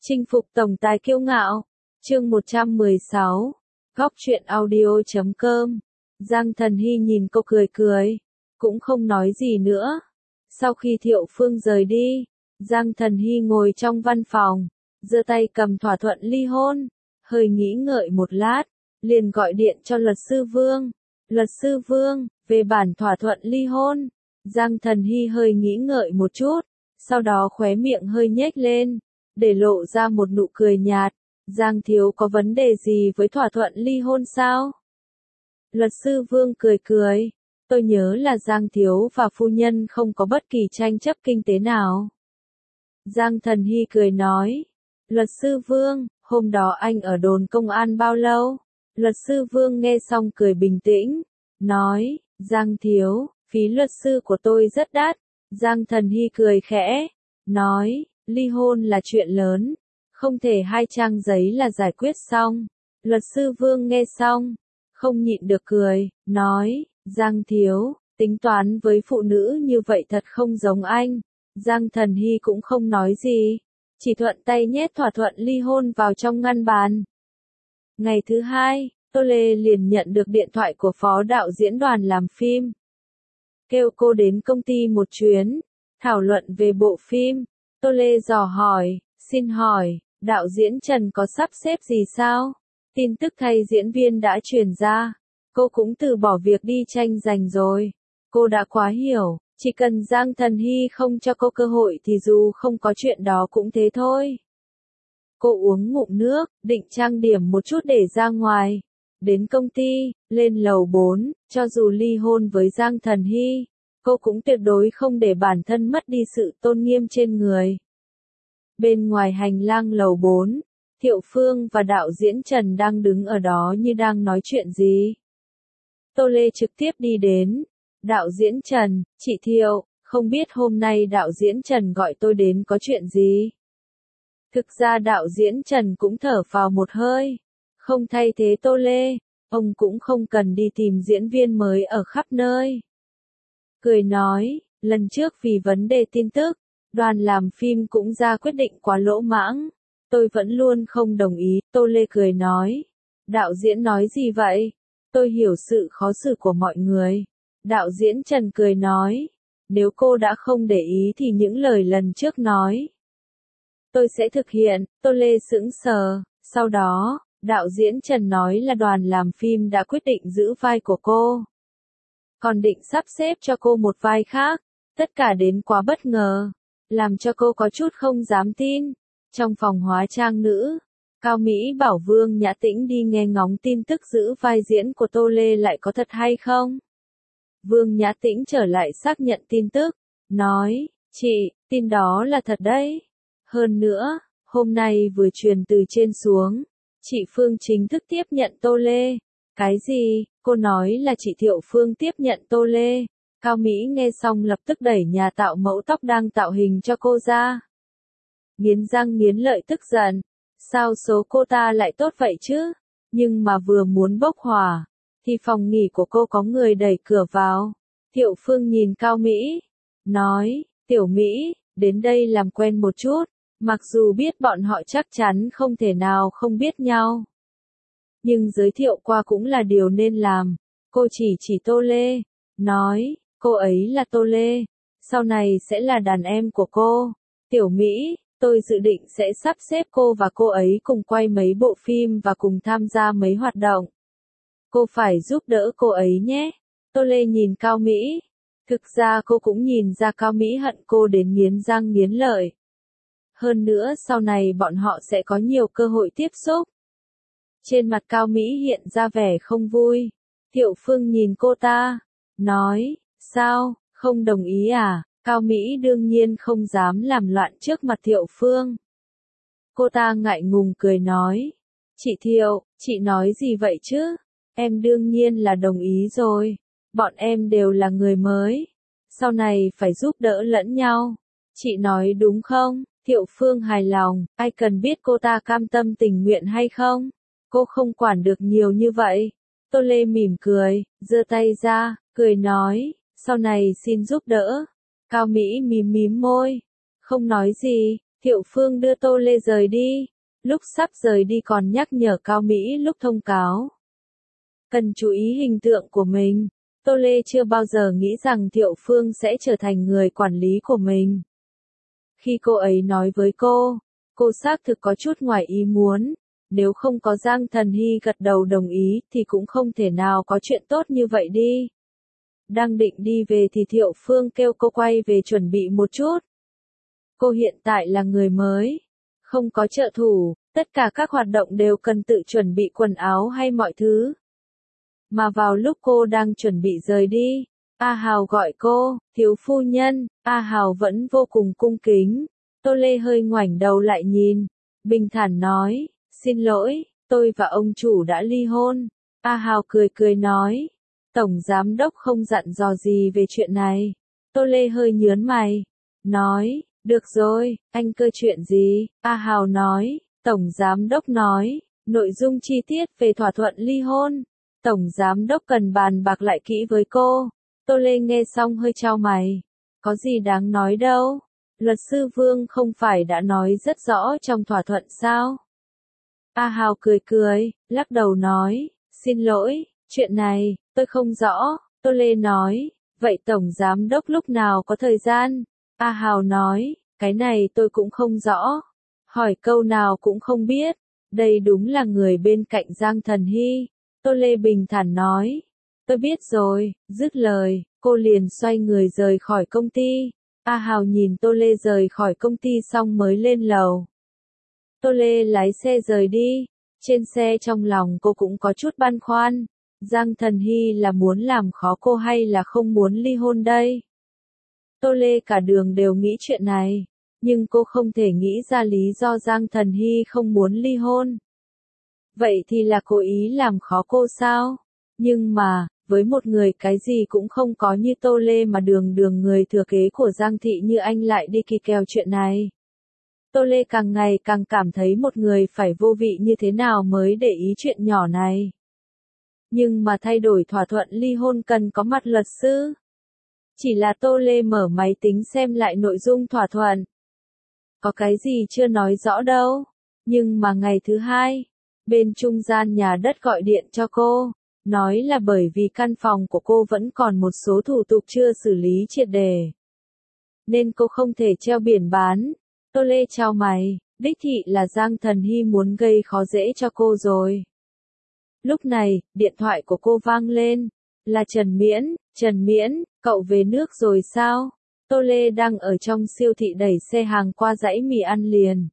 Chinh phục tổng tài kiêu ngạo. Chương 116. Góc truyện audio.com. Giang Thần Hy nhìn cô cười cười, cũng không nói gì nữa. Sau khi Thiệu Phương rời đi, Giang Thần Hy ngồi trong văn phòng, giơ tay cầm thỏa thuận ly hôn, hơi nghĩ ngợi một lát, liền gọi điện cho luật sư Vương. Luật sư Vương, về bản thỏa thuận ly hôn. Giang Thần Hy hơi nghĩ ngợi một chút, sau đó khóe miệng hơi nhếch lên, để lộ ra một nụ cười nhạt. Giang thiếu có vấn đề gì với thỏa thuận ly hôn sao? Luật sư Vương cười cười, tôi nhớ là Giang thiếu và phu nhân không có bất kỳ tranh chấp kinh tế nào. Giang Thần Hy cười nói, luật sư Vương, hôm đó anh ở đồn công an bao lâu? Luật sư Vương nghe xong cười bình tĩnh, nói, Giang thiếu, phí luật sư của tôi rất đắt. Giang Thần Hy cười khẽ, nói, ly hôn là chuyện lớn, không thể 2 trang giấy là giải quyết xong. Luật sư Vương nghe xong, không nhịn được cười, nói, Giang thiếu, tính toán với phụ nữ như vậy thật không giống anh. Giang Thần Hy cũng không nói gì, chỉ thuận tay nhét thỏa thuận ly hôn vào trong ngăn bàn. Ngày thứ hai, Tô Lê liền nhận được điện thoại của phó đạo diễn đoàn làm phim. Kêu cô đến công ty một chuyến, thảo luận về bộ phim. Tô Lê dò hỏi, xin hỏi, đạo diễn Trần có sắp xếp gì sao? Tin tức thay diễn viên đã truyền ra, cô cũng từ bỏ việc đi tranh giành rồi. Cô đã quá hiểu, chỉ cần Giang Thần Hy không cho cô cơ hội thì dù không có chuyện đó cũng thế thôi. Cô uống ngụm nước, định trang điểm một chút để ra ngoài. Đến công ty, lên lầu 4, cho dù ly hôn với Giang Thần Hy, cô cũng tuyệt đối không để bản thân mất đi sự tôn nghiêm trên người. Bên ngoài hành lang lầu 4, Thiệu Phương và đạo diễn Trần đang đứng ở đó như đang nói chuyện gì. Tô Lê trực tiếp đi đến. Đạo diễn Trần, chị Thiệu, không biết hôm nay đạo diễn Trần gọi tôi đến có chuyện gì? Thực ra đạo diễn Trần cũng thở phào một hơi. Không thay thế Tô Lê, ông cũng không cần đi tìm diễn viên mới ở khắp nơi. Cười nói, lần trước vì vấn đề tin tức, đoàn làm phim cũng ra quyết định quá lỗ mãng. Tôi vẫn luôn không đồng ý. Tô Lê cười nói, đạo diễn nói gì vậy? Tôi hiểu sự khó xử của mọi người. Đạo diễn Trần cười nói, nếu cô đã không để ý thì những lời lần trước nói, tôi sẽ thực hiện. Tô Lê sững sờ, sau đó, đạo diễn Trần nói là đoàn làm phim đã quyết định giữ vai của cô, còn định sắp xếp cho cô một vai khác. Tất cả đến quá bất ngờ, làm cho cô có chút không dám tin. Trong phòng hóa trang nữ, Cao Mỹ bảo Vương Nhã Tĩnh đi nghe ngóng tin tức giữ vai diễn của Tô Lê lại có thật hay không. Vương Nhã Tĩnh trở lại xác nhận tin tức, nói, chị, tin đó là thật đấy. Hơn nữa, hôm nay vừa truyền từ trên xuống, chị Phương chính thức tiếp nhận Tô Lê. Cái gì? Cô nói là chị Thiệu Phương tiếp nhận Tô Lê. Cao Mỹ nghe xong lập tức đẩy nhà tạo mẫu tóc đang tạo hình cho cô ra. Nghiến răng nghiến lợi tức giận. Sao số cô ta lại tốt vậy chứ? Nhưng mà vừa muốn bốc hỏa, thì phòng nghỉ của cô có người đẩy cửa vào. Thiệu Phương nhìn Cao Mỹ, nói, Tiểu Mỹ, đến đây làm quen một chút, mặc dù biết bọn họ chắc chắn không thể nào không biết nhau. Nhưng giới thiệu qua cũng là điều nên làm. Cô chỉ Tô Lê, nói, cô ấy là Tô Lê, sau này sẽ là đàn em của cô. Tiểu Mỹ, tôi dự định sẽ sắp xếp cô và cô ấy cùng quay mấy bộ phim và cùng tham gia mấy hoạt động. Cô phải giúp đỡ cô ấy nhé. Tô Lê nhìn Cao Mỹ. Thực ra cô cũng nhìn ra Cao Mỹ hận cô đến nghiến răng nghiến lợi. Hơn nữa sau này bọn họ sẽ có nhiều cơ hội tiếp xúc. Trên mặt Cao Mỹ hiện ra vẻ không vui. Thiệu Phương nhìn cô ta, nói, sao, không đồng ý à? Cao Mỹ đương nhiên không dám làm loạn trước mặt Thiệu Phương. Cô ta ngại ngùng cười nói, chị Thiệu, chị nói gì vậy chứ? Em đương nhiên là đồng ý rồi. Bọn em đều là người mới, sau này phải giúp đỡ lẫn nhau. Chị nói đúng không? Thiệu Phương hài lòng, ai cần biết cô ta cam tâm tình nguyện hay không? Cô không quản được nhiều như vậy. Tô Lê mỉm cười, giơ tay ra, cười nói, sau này xin giúp đỡ. Cao Mỹ mím mím môi, không nói gì. Thiệu Phương đưa Tô Lê rời đi. Lúc sắp rời đi còn nhắc nhở Cao Mỹ lúc thông cáo. Cần chú ý hình tượng của mình. Tô Lê chưa bao giờ nghĩ rằng Thiệu Phương sẽ trở thành người quản lý của mình. Khi cô ấy nói với cô xác thực có chút ngoài ý muốn. Nếu không có Giang Thần Hy gật đầu đồng ý thì cũng không thể nào có chuyện tốt như vậy đi. Đang định đi về thì Thiệu Phương kêu cô quay về chuẩn bị một chút. Cô hiện tại là người mới, không có trợ thủ, tất cả các hoạt động đều cần tự chuẩn bị quần áo hay mọi thứ. Mà vào lúc cô đang chuẩn bị rời đi, A Hào gọi cô, thiếu phu nhân. A Hào vẫn vô cùng cung kính. Tô Lê hơi ngoảnh đầu lại nhìn, bình thản nói, xin lỗi, tôi và ông chủ đã ly hôn. A Hào cười cười nói, Tổng Giám Đốc không dặn dò gì về chuyện này. Tô Lê hơi nhớn mày, nói, được rồi, anh cơ chuyện gì? A Hào nói, Tổng Giám Đốc nói, nội dung chi tiết về thỏa thuận ly hôn. Tổng Giám Đốc cần bàn bạc lại kỹ với cô. Tô Lê nghe xong hơi chau mày. Có gì đáng nói đâu. Luật sư Vương không phải đã nói rất rõ trong thỏa thuận sao? A Hào cười cười, lắc đầu nói, xin lỗi, chuyện này, tôi không rõ. Tô Lê nói, vậy Tổng Giám Đốc lúc nào có thời gian? A Hào nói, cái này tôi cũng không rõ. Hỏi câu nào cũng không biết. Đây đúng là người bên cạnh Giang Thần Hy. Tô Lê bình thản nói, tôi biết rồi. Dứt lời, cô liền xoay người rời khỏi công ty. A Hào nhìn Tô Lê rời khỏi công ty xong mới lên lầu. Tô Lê lái xe rời đi. Trên xe trong lòng cô cũng có chút băn khoăn. Giang Thần Hy là muốn làm khó cô hay là không muốn ly hôn đây? Tô Lê cả đường đều nghĩ chuyện này. Nhưng cô không thể nghĩ ra lý do Giang Thần Hy không muốn ly hôn. Vậy thì là cố ý làm khó cô sao? Nhưng mà, với một người cái gì cũng không có như Tô Lê mà đường người thừa kế của Giang Thị như anh lại đi kỳ kèo chuyện này. Tô Lê càng ngày càng cảm thấy một người phải vô vị như thế nào mới để ý chuyện nhỏ này. Nhưng mà thay đổi thỏa thuận ly hôn cần có mặt luật sư. Chỉ là Tô Lê mở máy tính xem lại nội dung thỏa thuận. Có cái gì chưa nói rõ đâu. Nhưng mà ngày thứ hai, bên trung gian nhà đất gọi điện cho cô. Nói là bởi vì căn phòng của cô vẫn còn một số thủ tục chưa xử lý triệt đề. Nên cô không thể treo biển bán. Tô Lê chau mày, đích thị là Giang Thần Hy muốn gây khó dễ cho cô rồi. Lúc này, điện thoại của cô vang lên. Là Trần Miễn, cậu về nước rồi sao? Tô Lê đang ở trong siêu thị đẩy xe hàng qua dãy mì ăn liền.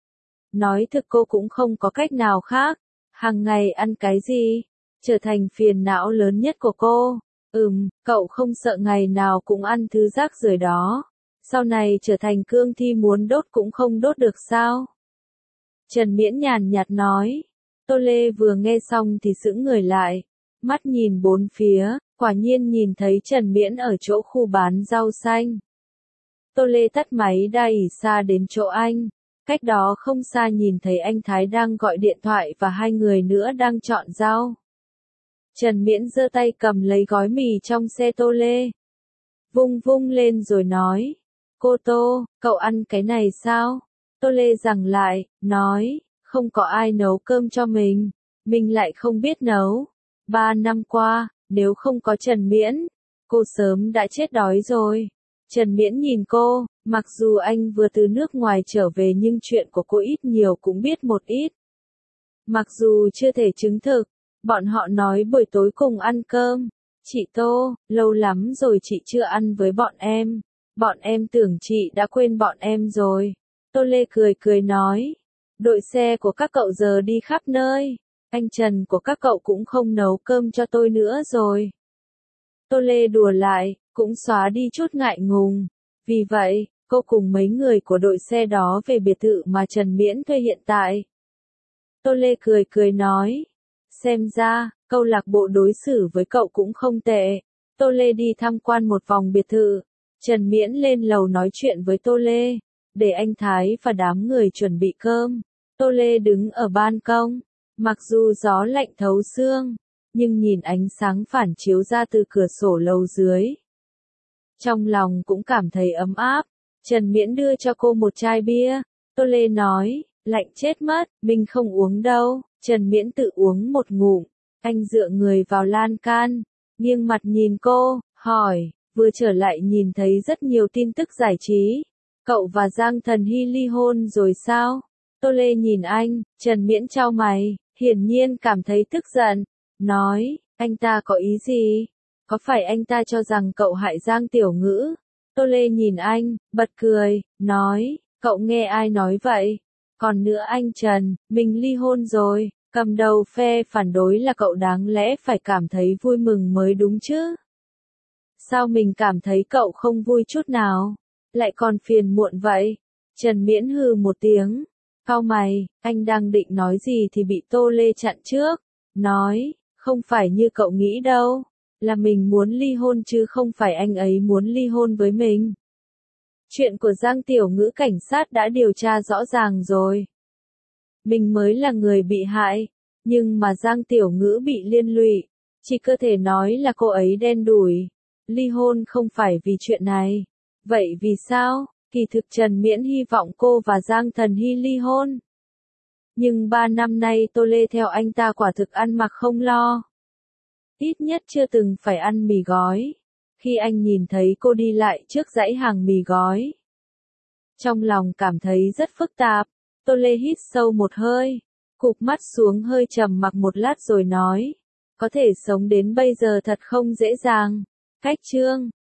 Nói thực cô cũng không có cách nào khác. Hàng ngày ăn cái gì? Trở thành phiền não lớn nhất của cô. Cậu không sợ ngày nào cũng ăn thứ rác rưởi đó. Sau này trở thành cương thi muốn đốt cũng không đốt được sao? Trần Miễn nhàn nhạt nói. Tô Lê vừa nghe xong thì sững người lại. Mắt nhìn bốn phía, quả nhiên nhìn thấy Trần Miễn ở chỗ khu bán rau xanh. Tô Lê tắt máy đẩy xa đến chỗ anh. Cách đó không xa nhìn thấy anh Thái đang gọi điện thoại và hai người nữa đang chọn rau. Trần Miễn giơ tay cầm lấy gói mì trong xe Tô Lê. Vung lên rồi nói. Cô Tô, cậu ăn cái này sao? Tô Lê giằng lại, nói, không có ai nấu cơm cho mình lại không biết nấu. 3 năm qua, nếu không có Trần Miễn, cô sớm đã chết đói rồi. Trần Miễn nhìn cô, mặc dù anh vừa từ nước ngoài trở về nhưng chuyện của cô ít nhiều cũng biết một ít. Mặc dù chưa thể chứng thực, bọn họ nói buổi tối cùng ăn cơm. Chị Tô, lâu lắm rồi chị chưa ăn với bọn em. Bọn em tưởng chị đã quên bọn em rồi. Tô Lê cười nói. Đội xe của các cậu giờ đi khắp nơi. Anh Trần của các cậu cũng không nấu cơm cho tôi nữa rồi. Tô Lê đùa lại, cũng xóa đi chút ngại ngùng. Vì vậy, cô cùng mấy người của đội xe đó về biệt thự mà Trần Miễn thuê hiện tại. Tô Lê cười nói. Xem ra, câu lạc bộ đối xử với cậu cũng không tệ. Tô Lê đi tham quan một vòng biệt thự. Trần Miễn lên lầu nói chuyện với Tô Lê. Để anh Thái và đám người chuẩn bị cơm. Tô Lê đứng ở ban công. Mặc dù gió lạnh thấu xương, nhưng nhìn ánh sáng phản chiếu ra từ cửa sổ lầu dưới. Trong lòng cũng cảm thấy ấm áp. Trần Miễn đưa cho cô một chai bia. Tô Lê nói, lạnh chết mất, mình không uống đâu. Trần Miễn tự uống một ngụm, anh dựa người vào lan can, nghiêng mặt nhìn cô, hỏi, vừa trở lại nhìn thấy rất nhiều tin tức giải trí. Cậu và Giang Thần Hy ly hôn rồi sao? Tô Lê nhìn anh, Trần Miễn chau mày, hiển nhiên cảm thấy tức giận, nói, anh ta có ý gì? Có phải anh ta cho rằng cậu hại Giang Tiểu Ngữ? Tô Lê nhìn anh, bật cười, nói, cậu nghe ai nói vậy? Còn nữa anh Trần, mình ly hôn rồi, cầm đầu phe phản đối là cậu đáng lẽ phải cảm thấy vui mừng mới đúng chứ? Sao mình cảm thấy cậu không vui chút nào? Lại còn phiền muộn vậy? Trần Miễn hừ một tiếng, cau mày, anh đang định nói gì thì bị Tô Lê chặn trước, nói, không phải như cậu nghĩ đâu, là mình muốn ly hôn chứ không phải anh ấy muốn ly hôn với mình. Chuyện của Giang Tiểu Ngữ cảnh sát đã điều tra rõ ràng rồi. Mình mới là người bị hại, nhưng mà Giang Tiểu Ngữ bị liên lụy, chỉ có thể nói là cô ấy đen đủi. Ly hôn không phải vì chuyện này. Vậy vì sao? Kỳ thực Trần Miễn hy vọng cô và Giang Thần Hy ly hôn. Nhưng 3 năm nay Tô Lê theo anh ta quả thực ăn mặc không lo. Ít nhất chưa từng phải ăn mì gói. Khi anh nhìn thấy cô đi lại trước dãy hàng mì gói, trong lòng cảm thấy rất phức tạp. Tô Lê hít sâu một hơi, cụp mắt xuống hơi trầm mặc một lát rồi nói, có thể sống đến bây giờ thật không dễ dàng. Cách chương